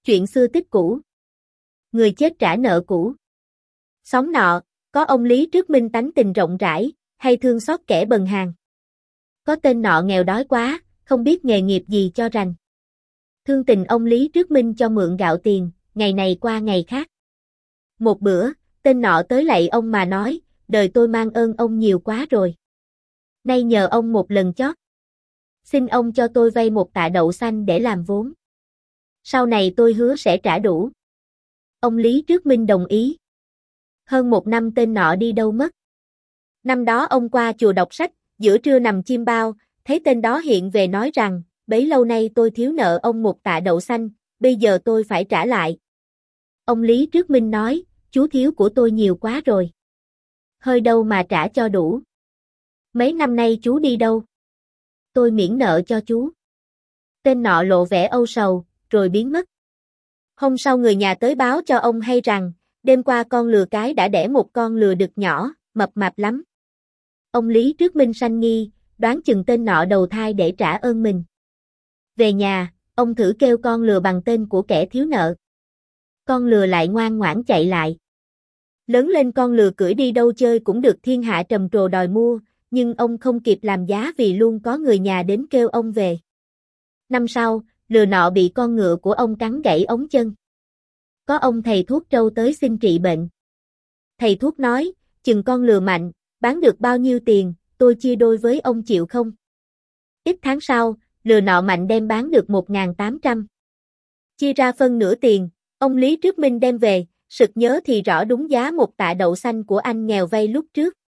Chuyện xưa tích cũ. Người chết trả nợ cũ. Xóm nọ, có ông Lý Trước Minh tánh tình rộng rãi, hay thương xót kẻ bần hàn. Có tên nọ nghèo đói quá, không biết nghề nghiệp gì cho rành. Thương tình ông Lý Trước Minh cho mượn gạo tiền, ngày này qua ngày khác. Một bữa, tên nọ tới lạy ông mà nói, đời tôi mang ơn ông nhiều quá rồi. Nay nhờ ông một lần chót. Xin ông cho tôi vay 1 tạ đậu xanh để làm vốn. Sau này tôi hứa sẽ trả đủ. Ông Lý Trước Minh đồng ý. Hơn 1 năm tên nọ đi đâu mất. Năm đó ông qua chùa đọc sách, giữa trưa nằm chiêm bao, thấy tên đó hiện về nói rằng, bấy lâu nay tôi thiếu nợ ông 1 tạ đậu xanh, bây giờ tôi phải trả lại. Ông Lý Trước Minh nói, chú thiếu của tôi nhiều quá rồi. Hơi đâu mà trả cho đủ. Mấy năm nay chú đi đâu? Tôi miễn nợ cho chú. Tên nọ lộ vẻ âu sầu, rồi biến mất. Hôm sau người nhà tới báo cho ông hay rằng, đêm qua con lừa cái đã đẻ một con lừa đực nhỏ, mập mạp lắm. Ông Lý Trước Minh sanh nghi, đoán chừng tên nọ đầu thai để trả ơn mình. Về nhà, ông thử kêu con lừa bằng tên của kẻ thiếu nợ. Con lừa lại ngoan ngoãn chạy lại. Lớn lên con lừa cưỡi đi đâu chơi cũng được thiên hạ trầm trồ đòi mua, nhưng ông không kịp làm giá vì luôn có người nhà đến kêu ông về. Năm sau, lừa nọ bị con ngựa của ông cắn gãy ống chân. Có ông thầy thuốc trâu tới xin trị bệnh. Thầy thuốc nói, chừng con lừa mạnh, bán được bao nhiêu tiền, tôi chia đôi với ông chịu không? Ít tháng sau, lừa nọ mạnh đem bán được 1.800. Chia ra phân nửa tiền, ông Lý Trước Minh đem về, sực nhớ thì rõ đúng giá 1 tạ đậu xanh của anh nghèo vay lúc trước.